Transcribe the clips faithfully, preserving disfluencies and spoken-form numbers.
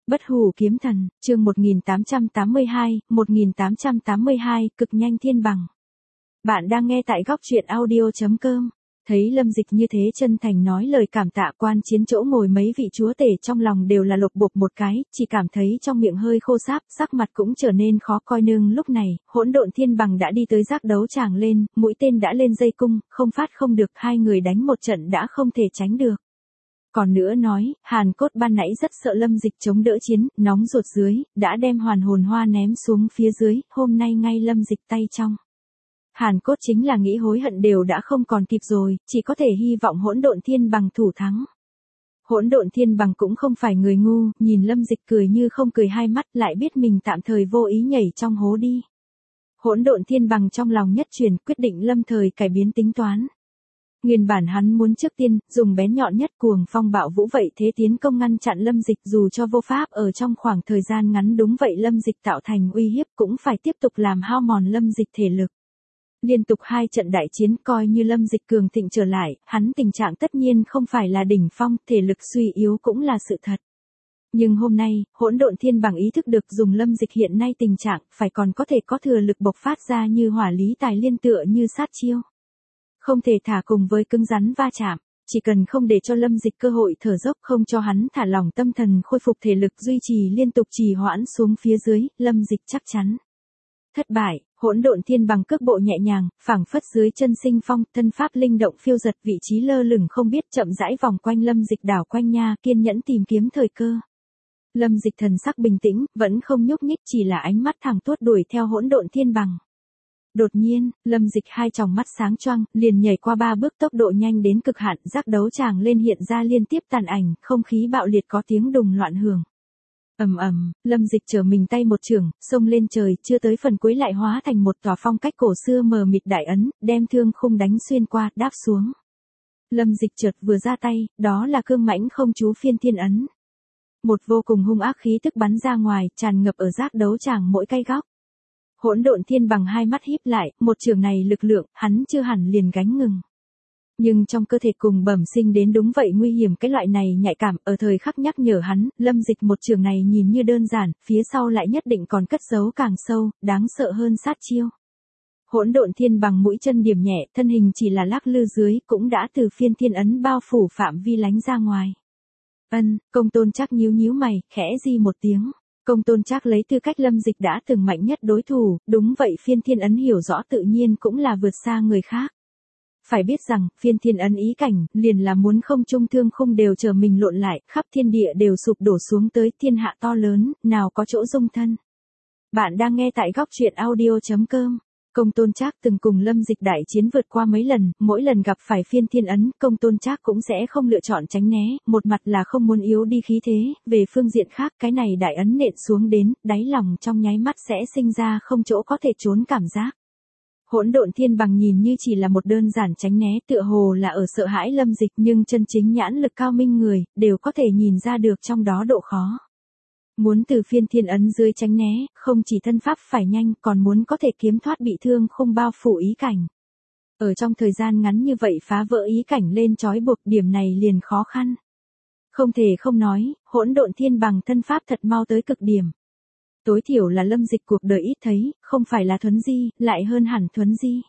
Bất hủ kiếm thần, chương một nghìn tám trăm tám mươi hai, một nghìn tám trăm tám mươi hai, cực nhanh thiên bằng. Bạn đang nghe tại góc truyện audio chấm com. Thấy Lâm Dịch như thế chân thành nói lời cảm tạ, quan chiến chỗ ngồi mấy vị chúa tể trong lòng đều là lột bột một cái, chỉ cảm thấy trong miệng hơi khô sáp, sắc mặt cũng trở nên khó coi. Nương lúc này, hỗn độn thiên bằng đã đi tới giác đấu tràng lên, mũi tên đã lên dây cung, không phát không được, hai người đánh một trận đã không thể tránh được. Còn nữa nói, Hàn Cốt ban nãy rất sợ Lâm Dịch chống đỡ chiến, nóng ruột dưới, đã đem hoàn hồn hoa ném xuống phía dưới, hôm nay ngay Lâm Dịch tay trong. Hàn Cốt chính là nghĩ hối hận đều đã không còn kịp rồi, chỉ có thể hy vọng hỗn độn thiên bằng thủ thắng. Hỗn độn thiên bằng cũng không phải người ngu, nhìn Lâm Dịch cười như không cười, hai mắt lại biết mình tạm thời vô ý nhảy trong hố đi. Hỗn độn thiên bằng trong lòng nhất chuyển, quyết định lâm thời cải biến tính toán. Nguyên bản hắn muốn trước tiên, dùng bén nhọn nhất cuồng phong bạo vũ vậy thế tiến công ngăn chặn Lâm Dịch, dù cho vô pháp ở trong khoảng thời gian ngắn đúng vậy Lâm Dịch tạo thành uy hiếp, cũng phải tiếp tục làm hao mòn Lâm Dịch thể lực. Liên tục hai trận đại chiến, coi như Lâm Dịch cường thịnh trở lại, hắn tình trạng tất nhiên không phải là đỉnh phong, thể lực suy yếu cũng là sự thật. Nhưng hôm nay, hỗn độn thiên bằng ý thức được dùng Lâm Dịch hiện nay tình trạng, phải còn có thể có thừa lực bộc phát ra như hỏa lý tài liên tựa như sát chiêu. Không thể thả cùng với cứng rắn va chạm, chỉ cần không để cho Lâm Dịch cơ hội thở dốc, không cho hắn thả lỏng tâm thần khôi phục thể lực, duy trì liên tục trì hoãn xuống phía dưới, Lâm Dịch chắc chắn thất bại. Hỗn độn thiên bằng cước bộ nhẹ nhàng, phảng phất dưới chân sinh phong, thân pháp linh động phiêu giật, vị trí lơ lửng không biết, chậm rãi vòng quanh Lâm Dịch đảo quanh nha, kiên nhẫn tìm kiếm thời cơ. Lâm Dịch thần sắc bình tĩnh, vẫn không nhúc nhích, chỉ là ánh mắt thẳng tuốt đuổi theo hỗn độn thiên bằng. Đột nhiên, Lâm Dịch hai tròng mắt sáng choang, liền nhảy qua ba bước, tốc độ nhanh đến cực hạn, giác đấu tràng lên hiện ra liên tiếp tàn ảnh, không khí bạo liệt có tiếng đùng loạn hưởng. Ầm ầm, Lâm Dịch trở mình tay một chưởng, xông lên trời, chưa tới phần cuối lại hóa thành một tòa phong cách cổ xưa mờ mịt đại ấn, đem thương khung đánh xuyên qua, đáp xuống. Lâm Dịch chợt vừa ra tay, đó là cương mãnh không chú phiên thiên ấn. Một vô cùng hung ác khí tức bắn ra ngoài, tràn ngập ở giác đấu tràng mỗi cái góc. Hỗn độn thiên bằng hai mắt híp lại, một trường này lực lượng, hắn chưa hẳn liền gánh ngừng. Nhưng trong cơ thể cùng bẩm sinh đến đúng vậy nguy hiểm, cái loại này nhạy cảm, ở thời khắc nhắc nhở hắn, Lâm Dịch một trường này nhìn như đơn giản, phía sau lại nhất định còn cất giấu càng sâu, đáng sợ hơn sát chiêu. Hỗn độn thiên bằng mũi chân điểm nhẹ, thân hình chỉ là lắc lư dưới, cũng đã từ phiên thiên ấn bao phủ phạm vi lánh ra ngoài. Ân, Công Tôn Trác nhíu nhíu mày, khẽ di một tiếng. Công Tôn Trác lấy tư cách Lâm Dịch đã từng mạnh nhất đối thủ, đúng vậy phiên thiên ấn hiểu rõ tự nhiên cũng là vượt xa người khác. Phải biết rằng, phiên thiên ấn ý cảnh, liền là muốn không trung thương khung đều chờ mình lộn lại, khắp thiên địa đều sụp đổ xuống tới, thiên hạ to lớn, nào có chỗ dung thân. Bạn đang nghe tại góc truyện audio chấm com. Công Tôn Trác từng cùng Lâm Dịch đại chiến vượt qua mấy lần, mỗi lần gặp phải phiên thiên ấn, Công Tôn Trác cũng sẽ không lựa chọn tránh né, một mặt là không muốn yếu đi khí thế, về phương diện khác, cái này đại ấn nện xuống đến, đáy lòng trong nháy mắt sẽ sinh ra không chỗ có thể trốn cảm giác. Hỗn độn thiên bằng nhìn như chỉ là một đơn giản tránh né, tựa hồ là ở sợ hãi Lâm Dịch, nhưng chân chính nhãn lực cao minh người, đều có thể nhìn ra được trong đó độ khó. Muốn từ phiên thiên ấn dưới tránh né, không chỉ thân pháp phải nhanh, còn muốn có thể kiếm thoát bị thương không bao phủ ý cảnh. Ở trong thời gian ngắn như vậy phá vỡ ý cảnh lên trói buộc, điểm này liền khó khăn. Không thể không nói, hỗn độn thiên bằng thân pháp thật mau tới cực điểm. Tối thiểu là Lâm Dịch cuộc đời ít thấy, không phải là thuấn di, lại hơn hẳn thuấn di.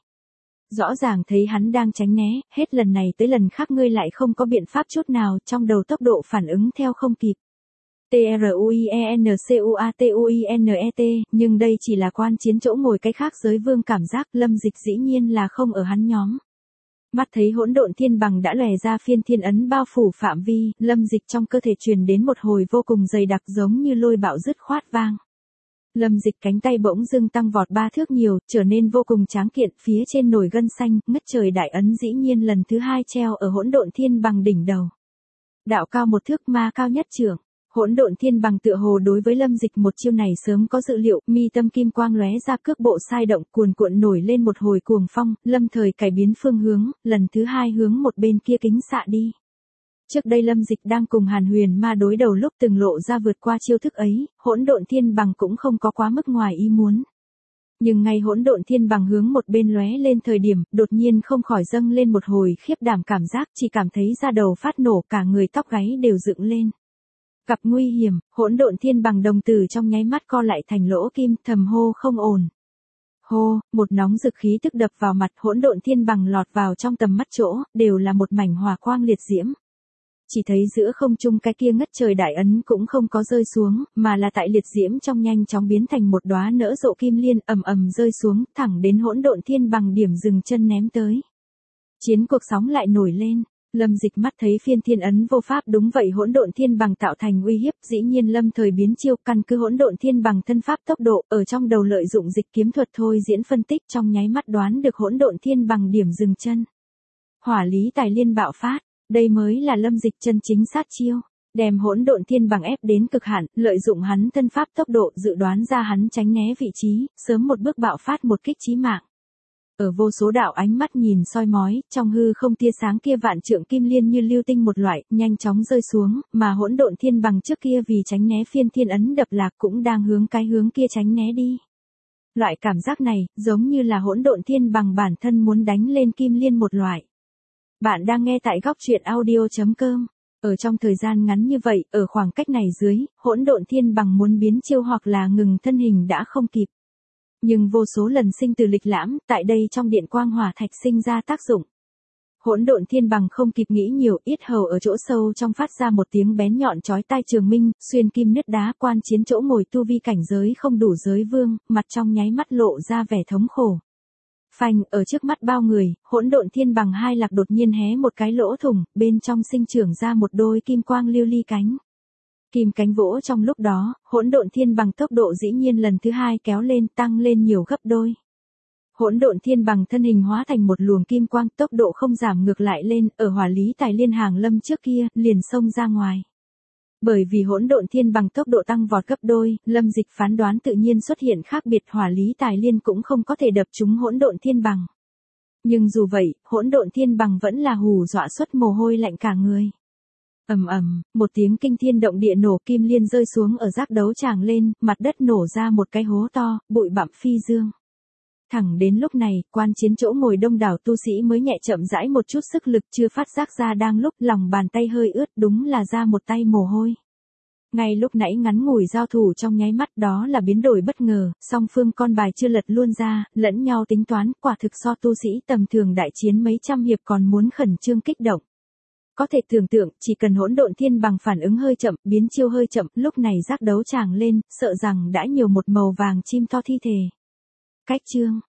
Rõ ràng thấy hắn đang tránh né, hết lần này tới lần khác ngươi lại không có biện pháp chút nào, trong đầu tốc độ phản ứng theo không kịp. T R U I E N C U A T U I N E T, nhưng đây chỉ là quan chiến chỗ ngồi cái khác giới vương cảm giác, Lâm Dịch dĩ nhiên là không ở hắn nhóm. Mắt thấy hỗn độn thiên bằng đã lòe ra phiên thiên ấn bao phủ phạm vi, Lâm Dịch trong cơ thể truyền đến một hồi vô cùng dày đặc giống như lôi bạo dứt khoát vang. Lâm Dịch cánh tay bỗng dưng tăng vọt ba thước nhiều, trở nên vô cùng tráng kiện, phía trên nổi gân xanh, ngất trời đại ấn dĩ nhiên lần thứ hai treo ở hỗn độn thiên bằng đỉnh đầu. Đạo cao một thước, ma cao nhất trưởng. Hỗn độn thiên bằng tựa hồ đối với Lâm Dịch một chiêu này sớm có dự liệu, mi tâm kim quang lóe ra, cước bộ sai động, cuồn cuộn nổi lên một hồi cuồng phong, lâm thời cải biến phương hướng, lần thứ hai hướng một bên kia kính xạ đi. Trước đây Lâm Dịch đang cùng Hàn Huyền Ma đối đầu lúc từng lộ ra vượt qua chiêu thức ấy, hỗn độn thiên bằng cũng không có quá mức ngoài ý muốn. Nhưng ngay hỗn độn thiên bằng hướng một bên lóe lên thời điểm, đột nhiên không khỏi dâng lên một hồi khiếp đảm cảm giác, chỉ cảm thấy da đầu phát nổ, cả người tóc gáy đều dựng lên. Gặp nguy hiểm, hỗn độn thiên bằng đồng tử trong nháy mắt co lại thành lỗ kim, thầm hô không ổn. Hô, một nóng rực khí tức đập vào mặt, hỗn độn thiên bằng lọt vào trong tầm mắt chỗ, đều là một mảnh hỏa quang liệt diễm. Chỉ thấy giữa không trung cái kia ngất trời đại ấn cũng không có rơi xuống, mà là tại liệt diễm trong nhanh chóng biến thành một đóa nở rộ kim liên ầm ầm rơi xuống, thẳng đến hỗn độn thiên bằng điểm dừng chân ném tới. Chiến cuộc sóng lại nổi lên. Lâm Dịch mắt thấy phiên thiên ấn vô pháp, đúng vậy hỗn độn thiên bằng tạo thành uy hiếp, dĩ nhiên lâm thời biến chiêu, căn cứ hỗn độn thiên bằng thân pháp tốc độ, ở trong đầu lợi dụng dịch kiếm thuật thôi diễn phân tích, trong nháy mắt đoán được hỗn độn thiên bằng điểm dừng chân. Hỏa lý tài liên bạo phát, đây mới là Lâm Dịch chân chính sát chiêu, đem hỗn độn thiên bằng ép đến cực hạn, lợi dụng hắn thân pháp tốc độ dự đoán ra hắn tránh né vị trí, sớm một bước bạo phát một kích chí mạng. Ở vô số đạo ánh mắt nhìn soi mói, trong hư không tia sáng kia vạn trượng kim liên như lưu tinh một loại, nhanh chóng rơi xuống, mà hỗn độn thiên bằng trước kia vì tránh né phiên thiên ấn đập lạc cũng đang hướng cái hướng kia tránh né đi. Loại cảm giác này, giống như là hỗn độn thiên bằng bản thân muốn đánh lên kim liên một loại. Bạn đang nghe tại góc truyện audio chấm com. Ở trong thời gian ngắn như vậy, ở khoảng cách này dưới, hỗn độn thiên bằng muốn biến chiêu hoặc là ngừng thân hình đã không kịp. Nhưng vô số lần sinh từ lịch lãm, tại đây trong điện quang hỏa thạch sinh ra tác dụng. Hỗn độn thiên bằng không kịp nghĩ nhiều, yết hầu ở chỗ sâu trong phát ra một tiếng bén nhọn chói tai trường minh, xuyên kim nứt đá, quan chiến chỗ ngồi tu vi cảnh giới không đủ giới vương, mặt trong nháy mắt lộ ra vẻ thống khổ. Phanh, ở trước mắt bao người, hỗn độn thiên bằng hai lạc đột nhiên hé một cái lỗ thủng, bên trong sinh trưởng ra một đôi kim quang lưu ly cánh. Kim cánh vỗ trong lúc đó, hỗn độn thiên bằng tốc độ dĩ nhiên lần thứ hai kéo lên, tăng lên nhiều gấp đôi. Hỗn độn thiên bằng thân hình hóa thành một luồng kim quang, tốc độ không giảm ngược lại lên, ở hỏa lý tài liên hàng lâm trước kia, liền xông ra ngoài. Bởi vì hỗn độn thiên bằng tốc độ tăng vọt gấp đôi, Lâm Dịch phán đoán tự nhiên xuất hiện khác biệt, hỏa lý tài liên cũng không có thể đập trúng hỗn độn thiên bằng. Nhưng dù vậy, hỗn độn thiên bằng vẫn là hù dọa xuất mồ hôi lạnh cả người. Ầm ầm, một tiếng kinh thiên động địa nổ, kim liên rơi xuống ở giác đấu tràng lên, mặt đất nổ ra một cái hố to, bụi bặm phi dương. Thẳng đến lúc này, quan chiến chỗ ngồi đông đảo tu sĩ mới nhẹ chậm rãi một chút sức lực, chưa phát giác ra đang lúc lòng bàn tay hơi ướt, đúng là ra một tay mồ hôi. Ngay lúc nãy ngắn ngủi giao thủ trong nháy mắt, đó là biến đổi bất ngờ, song phương con bài chưa lật luôn ra, lẫn nhau tính toán, quả thực so tu sĩ tầm thường đại chiến mấy trăm hiệp còn muốn khẩn trương kích động. Có thể tưởng tượng, chỉ cần hỗn độn thiên bằng phản ứng hơi chậm, biến chiêu hơi chậm, lúc này giác đấu tràng lên, sợ rằng đã nhiều một màu vàng chim to thi thể. Cách chương,